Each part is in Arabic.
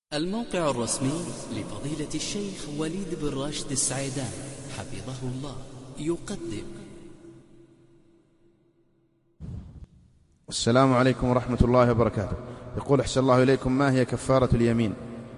الموقع الرسمي لفضيلة الشيخ وليد بن راشد السعيدان حفظه الله يقدم. السلام عليكم ورحمة الله وبركاته. يقول أحسن الله إليكم، ما هي كفارة اليمين؟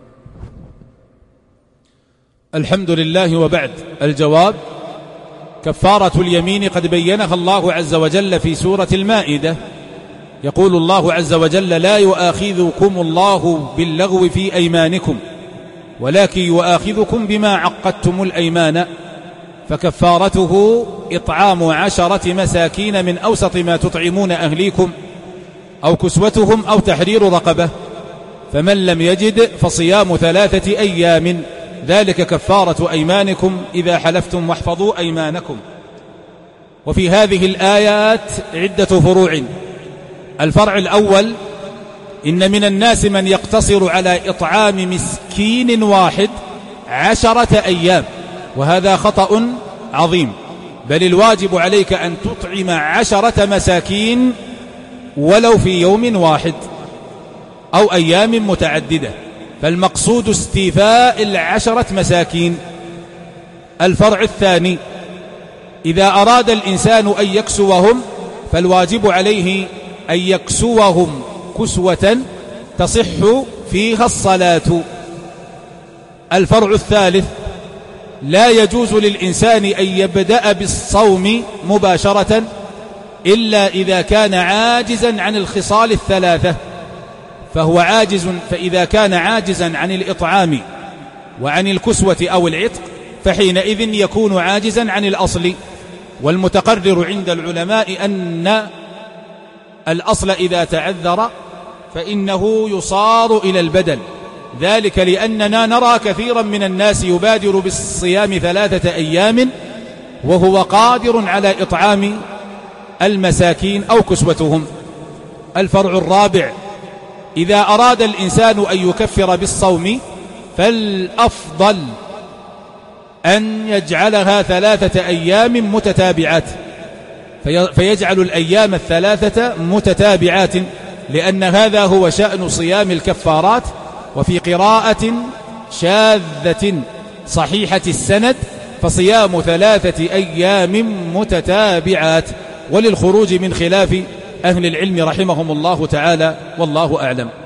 الحمد لله، وبعد. الجواب: كفارة اليمين قد بينها الله عز وجل في سورة المائدة. يقول الله عز وجل: لا يؤاخذكم الله باللغو في أيمانكم ولكن يؤاخذكم بما عقدتم الأيمان، فكفارته إطعام 10 مساكين من أوسط ما تطعمون أهليكم أو كسوتهم أو تحرير رقبة، فمن لم يجد فصيام 3 أيام، ذلك كفارة أيمانكم إذا حلفتم واحفظوا أيمانكم. وفي هذه الآيات عدة فروع. الفرع الأول: إن من الناس من يقتصر على إطعام مسكين واحد 10 أيام، وهذا خطأ عظيم، بل الواجب عليك أن تطعم 10 مساكين ولو في يوم واحد أو أيام متعددة، فالمقصود استيفاء 10 مساكين. الفرع الثاني: إذا أراد الإنسان أن يكسوهم فالواجب عليه أن يكسوهم كسوة تصح فيها الصلاة. الفرع الثالث: لا يجوز للإنسان أن يبدأ بالصوم مباشرة إلا إذا كان عاجزا عن الخصال 3، فإذا كان عاجزا عن الإطعام وعن الكسوة أو العتق فحينئذ يكون عاجزا عن الأصل. والمتقرر عند العلماء أن الأصل إذا تعذر فإنه يصار إلى البدل، ذلك لأننا نرى كثيرا من الناس يبادر بالصيام 3 أيام وهو قادر على إطعام المساكين أو كسوتهم. الفرع الرابع: إذا أراد الإنسان أن يكفر بالصوم فالأفضل أن يجعلها 3 أيام متتابعات، فيجعل الأيام 3 متتابعات، لأن هذا هو شأن صيام الكفارات. وفي قراءة شاذة صحيحة السند: فصيام 3 أيام متتابعات، وللخروج من خلاف أهل العلم رحمهم الله تعالى، والله أعلم.